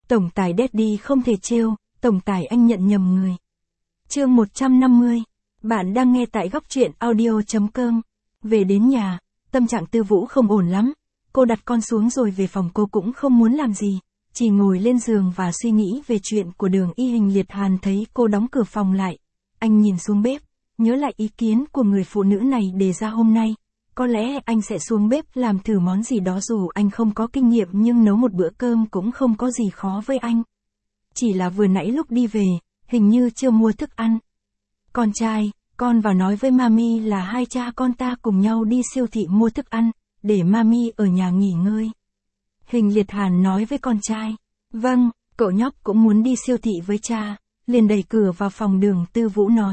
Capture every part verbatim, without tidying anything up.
Tổng tài Daddy không thể trêu, tổng tài anh nhận nhầm người. Chương một trăm năm mươi. Bạn đang nghe tại góc truyện audio chấm com. Về đến nhà, tâm trạng Tư Vũ không ổn lắm. Cô đặt con xuống rồi về phòng, cô cũng không muốn làm gì, chỉ ngồi lên giường và suy nghĩ về chuyện của Đường Y. Hình Liệt Hàn thấy cô đóng cửa phòng lại. Anh nhìn xuống bếp, nhớ lại ý kiến của người phụ nữ này đề ra hôm nay. Có lẽ anh sẽ xuống bếp làm thử món gì đó, dù anh không có kinh nghiệm nhưng nấu một bữa cơm cũng không có gì khó với anh. Chỉ là vừa nãy lúc đi về, hình như chưa mua thức ăn. Con trai, con vào nói với Mami là hai cha con ta cùng nhau đi siêu thị mua thức ăn, để Mami ở nhà nghỉ ngơi. Hình Liệt Hàn nói với con trai. Vâng, cậu nhóc cũng muốn đi siêu thị với cha, liền đẩy cửa vào phòng. Đường Tư Vũ nói.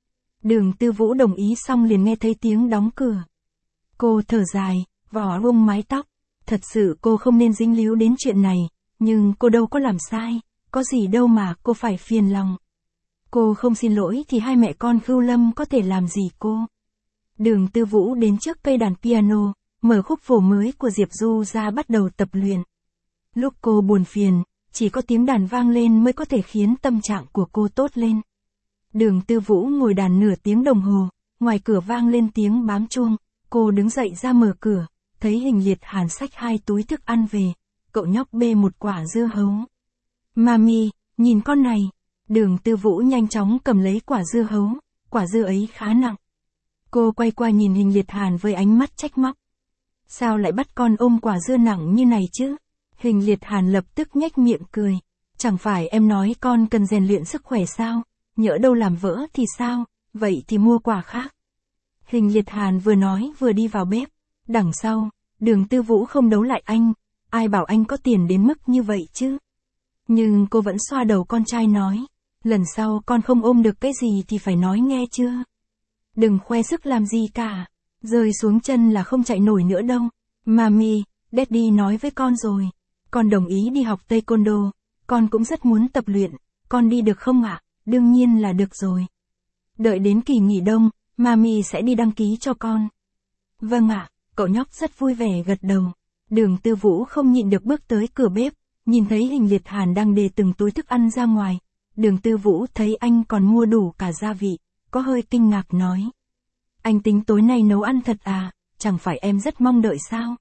Đường Tư Vũ đồng ý xong liền nghe thấy tiếng đóng cửa. Cô thở dài, vò bông mái tóc. Thật sự cô không nên dính líu đến chuyện này, nhưng cô đâu có làm sai, có gì đâu mà cô phải phiền lòng. Cô không xin lỗi thì hai mẹ con Khưu Lâm có thể làm gì cô. Đường Tư Vũ đến trước cây đàn piano, mở khúc phổ mới của Diệp Du ra bắt đầu tập luyện. Lúc cô buồn phiền, chỉ có tiếng đàn vang lên mới có thể khiến tâm trạng của cô tốt lên. Đường Tư Vũ ngồi đàn nửa tiếng đồng hồ, ngoài cửa vang lên tiếng bám chuông. Cô đứng dậy ra mở cửa, thấy Hình Liệt Hàn xách hai túi thức ăn về, cậu nhóc bê một quả dưa hấu. Mami, nhìn con này. Đường Tư Vũ nhanh chóng cầm lấy quả dưa hấu, quả dưa ấy khá nặng. Cô quay qua nhìn Hình Liệt Hàn với ánh mắt trách móc. Sao lại bắt con ôm quả dưa nặng như này chứ? Hình Liệt Hàn lập tức nhếch miệng cười. Chẳng phải em nói con cần rèn luyện sức khỏe sao? Nhỡ đâu làm vỡ thì sao? Vậy thì mua quả khác. Hình Liệt Hàn vừa nói vừa đi vào bếp. Đằng sau, Đường Tư Vũ không đấu lại anh. Ai bảo anh có tiền đến mức như vậy chứ? Nhưng cô vẫn xoa đầu con trai nói. Lần sau con không ôm được cái gì thì phải nói nghe chưa? Đừng khoe sức làm gì cả. Rơi xuống chân là không chạy nổi nữa đâu. Mami, Daddy nói với con rồi. Con đồng ý đi học Taekwondo. Con cũng rất muốn tập luyện. Con đi được không ạ? Đương nhiên là được rồi. Đợi đến kỳ nghỉ đông, Mami sẽ đi đăng ký cho con. Vâng ạ, cậu nhóc rất vui vẻ gật đầu. Đường Tư Vũ không nhịn được bước tới cửa bếp, nhìn thấy Hình Liệt Hàn đang đề từng túi thức ăn ra ngoài. Đường Tư Vũ thấy anh còn mua đủ cả gia vị, có hơi kinh ngạc nói. Anh tính tối nay nấu ăn thật à, chẳng phải em rất mong đợi sao?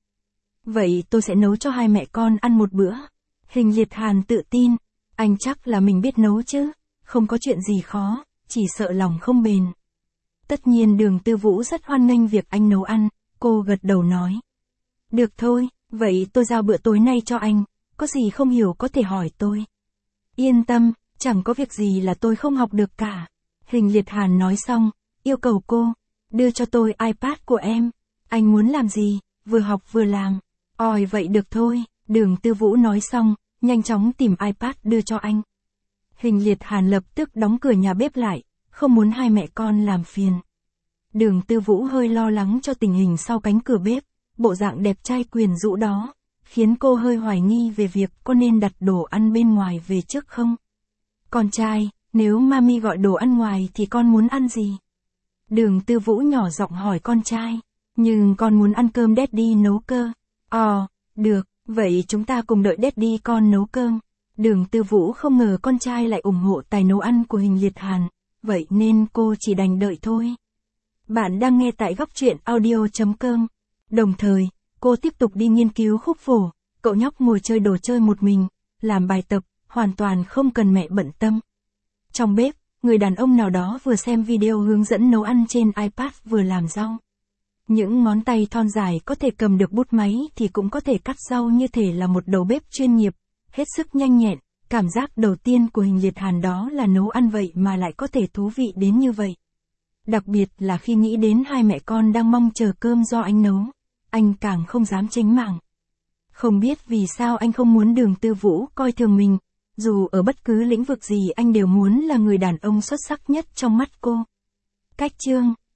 Vậy tôi sẽ nấu cho hai mẹ con ăn một bữa. Hình Liệt Hàn tự tin, anh chắc là mình biết nấu chứ, không có chuyện gì khó, chỉ sợ lòng không bền. Tất nhiên Đường Tư Vũ rất hoan nghênh việc anh nấu ăn, cô gật đầu nói. Được thôi, vậy tôi giao bữa tối nay cho anh, có gì không hiểu có thể hỏi tôi. Yên tâm, chẳng có việc gì là tôi không học được cả. Hình Liệt Hàn nói xong, yêu cầu cô, đưa cho tôi iPad của em. Anh muốn làm gì, vừa học vừa làm. Ôi vậy được thôi, Đường Tư Vũ nói xong, nhanh chóng tìm iPad đưa cho anh. Hình Liệt Hàn lập tức đóng cửa nhà bếp lại, không muốn hai mẹ con làm phiền. Đường Tư Vũ hơi lo lắng cho tình hình sau cánh cửa bếp, bộ dạng đẹp trai quyến rũ đó, khiến cô hơi hoài nghi về việc có nên đặt đồ ăn bên ngoài về trước không. Con trai, nếu Mami gọi đồ ăn ngoài thì con muốn ăn gì? Đường Tư Vũ nhỏ giọng hỏi con trai, nhưng con muốn ăn cơm Daddy nấu cơ. Ồ, được, vậy chúng ta cùng đợi Daddy con nấu cơm. Đường Tư Vũ không ngờ con trai lại ủng hộ tài nấu ăn của Hình Liệt Hàn, vậy nên cô chỉ đành đợi thôi. Bạn đang nghe tại góc truyện audio chấm com. Đồng thời, cô tiếp tục đi nghiên cứu khúc phổ, cậu nhóc ngồi chơi đồ chơi một mình, làm bài tập, hoàn toàn không cần mẹ bận tâm. Trong bếp, người đàn ông nào đó vừa xem video hướng dẫn nấu ăn trên iPad vừa làm rau. Những ngón tay thon dài có thể cầm được bút máy thì cũng có thể cắt rau như thể là một đầu bếp chuyên nghiệp, hết sức nhanh nhẹn. Cảm giác đầu tiên của Hình Liệt Hàn đó là nấu ăn vậy mà lại có thể thú vị đến như vậy. Đặc biệt là khi nghĩ đến hai mẹ con đang mong chờ cơm do anh nấu, anh càng không dám chánh mảng. Không biết vì sao anh không muốn Đường Tư Vũ coi thường mình, dù ở bất cứ lĩnh vực gì anh đều muốn là người đàn ông xuất sắc nhất trong mắt cô. Cách chương